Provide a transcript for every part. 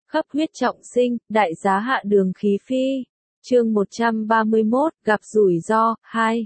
Khắp huyết trọng sinh, đại giá hạ đường khí phi. Chương 131, gặp rủi ro, 2.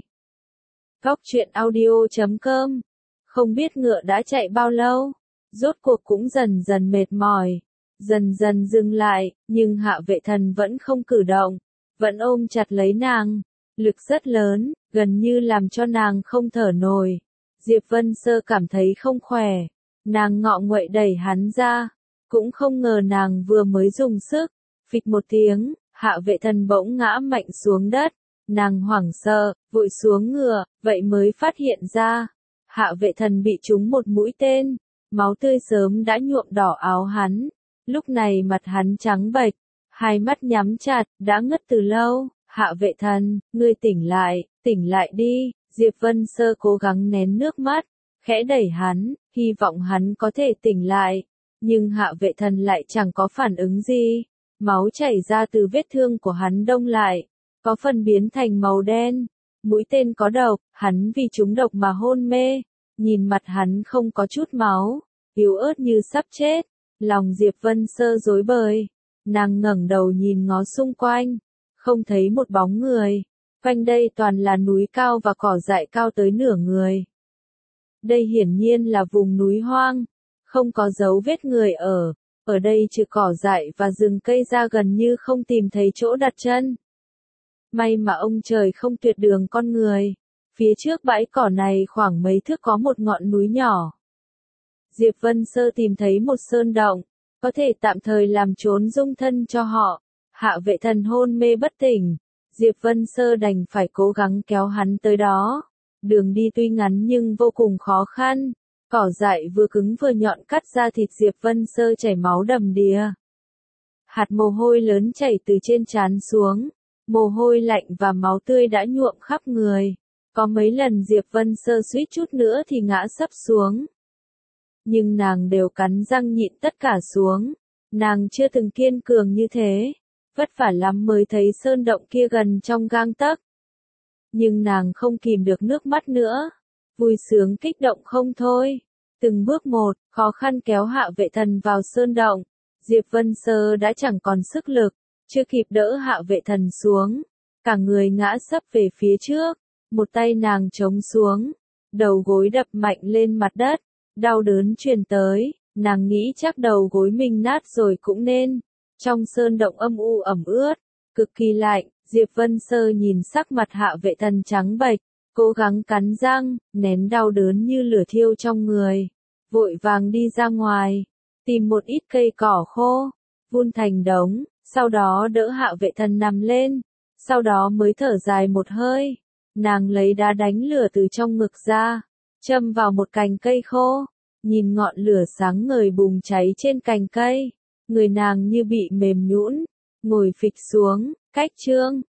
Góc truyện audio.com. Không biết ngựa đã chạy bao lâu, rốt cuộc cũng dần dần mệt mỏi, dần dần dừng lại, nhưng Hạ Vệ Thần vẫn không cử động, vẫn ôm chặt lấy nàng, lực rất lớn, gần như làm cho nàng không thở nổi. Diệp Vân Sơ cảm thấy không khỏe, nàng ngọ nguậy đẩy hắn ra, cũng không ngờ nàng vừa mới dùng sức, phịch một tiếng, Hạ Vệ Thần bỗng ngã mạnh xuống đất, nàng hoảng sợ, vội xuống ngựa, vậy mới phát hiện ra, Hạ Vệ Thần bị trúng một mũi tên, máu tươi sớm đã nhuộm đỏ áo hắn, lúc này mặt hắn trắng bệch, hai mắt nhắm chặt, đã ngất từ lâu. Hạ Vệ Thần, ngươi tỉnh lại đi. Diệp Vân Sơ cố gắng nén nước mắt, khẽ đẩy hắn, hy vọng hắn có thể tỉnh lại, nhưng Hạ Vệ Thần lại chẳng có phản ứng gì, máu chảy ra từ vết thương của hắn đông lại, có phần biến thành màu đen, mũi tên có độc, hắn vì trúng độc mà hôn mê, nhìn mặt hắn không có chút máu, yếu ớt như sắp chết, lòng Diệp Vân Sơ rối bời, nàng ngẩng đầu nhìn ngó xung quanh, không thấy một bóng người. Quanh đây toàn là núi cao và cỏ dại cao tới nửa người. Đây hiển nhiên là vùng núi hoang, không có dấu vết người ở đây trừ cỏ dại và rừng cây ra gần như không tìm thấy chỗ đặt chân. May mà ông trời không tuyệt đường con người, phía trước bãi cỏ này khoảng mấy thước có một ngọn núi nhỏ. Diệp Vân Sơ tìm thấy một sơn động, có thể tạm thời làm trốn dung thân cho họ. Hạ Vệ Thần hôn mê bất tỉnh. Diệp Vân Sơ đành phải cố gắng kéo hắn tới đó. Đường đi tuy ngắn nhưng vô cùng khó khăn. Cỏ dại vừa cứng vừa nhọn cắt ra thịt Diệp Vân Sơ chảy máu đầm đìa. Hạt mồ hôi lớn chảy từ trên trán xuống. Mồ hôi lạnh và máu tươi đã nhuộm khắp người. Có mấy lần Diệp Vân Sơ suýt chút nữa thì ngã sấp xuống. Nhưng nàng đều cắn răng nhịn tất cả xuống. Nàng chưa từng kiên cường như thế. Vất vả lắm mới thấy sơn động kia gần trong gang tấc. Nhưng nàng không kìm được nước mắt nữa. Vui sướng kích động không thôi. Từng bước một, khó khăn kéo Hạ Vệ Thần vào sơn động. Diệp Vân Sơ đã chẳng còn sức lực. Chưa kịp đỡ Hạ Vệ Thần xuống. Cả người ngã sấp về phía trước. Một tay nàng chống xuống. Đầu gối đập mạnh lên mặt đất. Đau đớn truyền tới. Nàng nghĩ chắc đầu gối mình nát rồi cũng nên. Trong sơn động âm u ẩm ướt, cực kỳ lạnh, Diệp Vân Sơ nhìn sắc mặt Hạ Vệ Thần trắng bệch, cố gắng cắn răng, nén đau đớn như lửa thiêu trong người, vội vàng đi ra ngoài, tìm một ít cây cỏ khô, vun thành đống, sau đó đỡ Hạ Vệ Thần nằm lên, sau đó mới thở dài một hơi, nàng lấy đá đánh lửa từ trong ngực ra, châm vào một cành cây khô, nhìn ngọn lửa sáng ngời bùng cháy trên cành cây. Người nàng như bị mềm nhũn, ngồi phịch xuống, cách chương.